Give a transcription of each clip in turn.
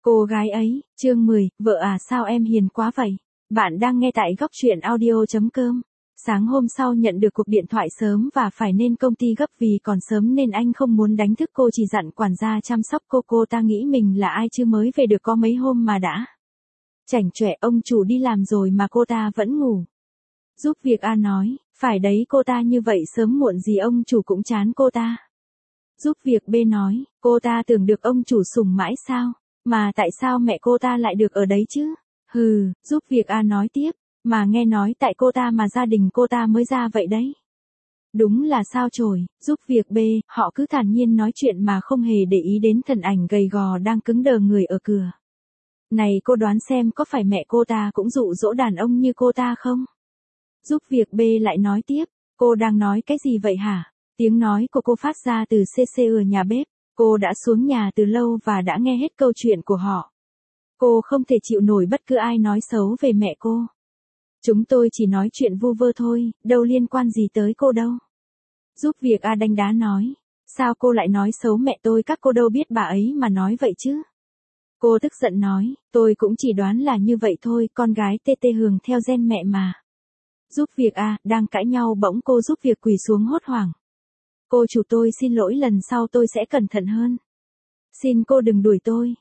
Cô gái ấy, chương 10, vợ à sao em hiền quá vậy? Bạn đang nghe tại góc truyện audio.com. Sáng hôm sau nhận được cuộc điện thoại sớm và phải nên công ty gấp vì còn sớm nên anh không muốn đánh thức cô, chỉ dặn quản gia chăm sóc cô ta nghĩ mình là ai chứ mới về được có mấy hôm mà đã chảnh chọe. Ông chủ đi làm rồi mà cô ta vẫn ngủ. Giúp việc A nói, phải đấy, cô ta như vậy sớm muộn gì ông chủ cũng chán cô ta. Giúp việc B nói, cô ta tưởng được ông chủ sủng mãi sao? Mà tại sao mẹ cô ta lại được ở đấy chứ? Giúp việc A nói tiếp, mà nghe nói tại cô ta mà gia đình cô ta mới ra vậy đấy. Đúng là sao chổi. Giúp việc B, họ cứ thản nhiên nói chuyện mà không hề để ý đến thân ảnh gầy gò đang cứng đờ người ở cửa. Này cô đoán xem có phải mẹ cô ta cũng dụ dỗ đàn ông như cô ta không? Giúp việc B lại nói tiếp, cô đang nói cái gì vậy hả? Tiếng nói của cô phát ra từ CC ở nhà bếp. Cô đã xuống nhà từ lâu và đã nghe hết câu chuyện của họ. Cô không thể chịu nổi bất cứ ai nói xấu về mẹ cô. Chúng tôi chỉ nói chuyện vu vơ thôi, đâu liên quan gì tới cô đâu. Giúp việc A đánh đá nói, sao cô lại nói xấu mẹ tôi, các cô đâu biết bà ấy mà nói vậy chứ. Cô tức giận nói, tôi cũng chỉ đoán là như vậy thôi, con gái TT Hường theo gen mẹ mà. Giúp việc A, đang cãi nhau bỗng cô giúp việc quỳ xuống hốt hoảng. Cô chủ tôi xin lỗi, lần sau tôi sẽ cẩn thận hơn. Xin cô đừng đuổi tôi.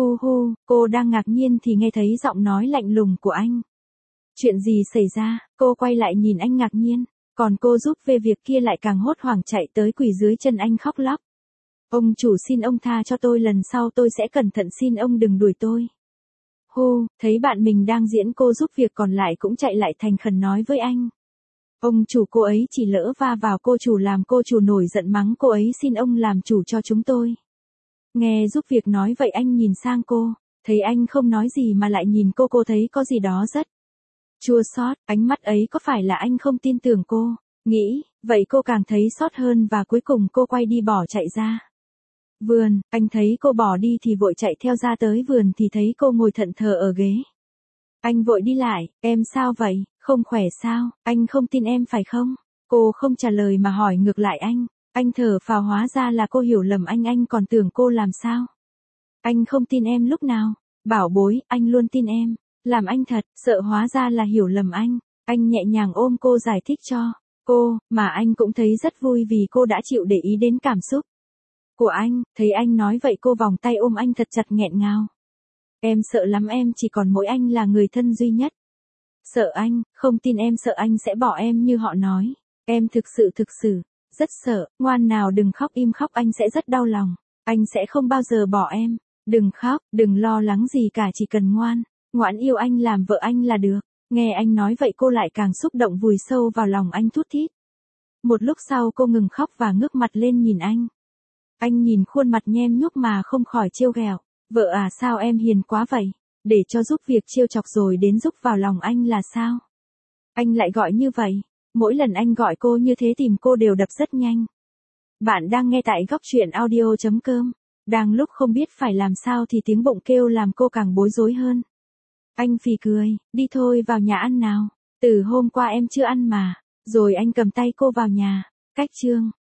Cô đang ngạc nhiên thì nghe thấy giọng nói lạnh lùng của anh. Chuyện gì xảy ra? Cô quay lại nhìn anh ngạc nhiên. Còn cô giúp về việc kia lại càng hốt hoảng chạy tới quỳ dưới chân anh khóc lóc. Ông chủ xin ông tha cho tôi, lần sau tôi sẽ cẩn thận, xin ông đừng đuổi tôi. Thấy bạn mình đang diễn, cô giúp việc còn lại cũng chạy lại thành khẩn nói với anh. Ông chủ, cô ấy chỉ lỡ va vào cô chủ làm cô chủ nổi giận mắng cô ấy, xin ông làm chủ cho chúng tôi. Nghe giúp việc nói vậy anh nhìn sang cô, thấy anh không nói gì mà lại nhìn cô thấy có gì đó rất chua xót, ánh mắt ấy có phải là anh không tin tưởng cô? Nghĩ, vậy cô càng thấy xót hơn và cuối cùng cô quay đi bỏ chạy ra vườn. Anh thấy cô bỏ đi thì vội chạy theo ra tới vườn thì thấy cô ngồi thẫn thờ ở ghế. Anh vội đi lại, em sao vậy, không khỏe sao, anh không tin em phải không? Cô không trả lời mà hỏi ngược lại anh. Anh thở phào, hóa ra là cô hiểu lầm anh còn tưởng cô làm sao. Anh không tin em lúc nào, bảo bối, anh luôn tin em, làm anh thật, sợ hóa ra là hiểu lầm anh. Anh nhẹ nhàng ôm cô giải thích cho cô, mà anh cũng thấy rất vui vì cô đã chịu để ý đến cảm xúc của anh. Thấy anh nói vậy cô vòng tay ôm anh thật chặt nghẹn ngào. Em sợ lắm, em chỉ còn mỗi anh là người thân duy nhất. Sợ anh, không tin em, sợ anh sẽ bỏ em như họ nói. Em thực sự, rất sợ. Ngoan nào đừng khóc, im khóc anh sẽ rất đau lòng. Anh sẽ không bao giờ bỏ em. Đừng khóc, đừng lo lắng gì cả, chỉ cần ngoãn yêu anh làm vợ anh là được. Nghe anh nói vậy cô lại càng xúc động vùi sâu vào lòng anh thút thít. Một lúc sau cô ngừng khóc và ngước mặt lên nhìn anh. Anh nhìn khuôn mặt nhem nhuốc mà không khỏi trêu ghẹo. Vợ à sao em hiền quá vậy? Để cho giúp việc trêu chọc rồi đến giúp vào lòng anh là sao? Anh lại gọi như vậy. Mỗi lần anh gọi cô như thế tìm cô đều đập rất nhanh. Bạn đang nghe tại góc truyện audio.com. Đang lúc không biết phải làm sao thì tiếng bụng kêu làm cô càng bối rối hơn. Anh phì cười, đi thôi vào nhà ăn nào. Từ hôm qua em chưa ăn mà. Rồi anh cầm tay cô vào nhà. Cách chương.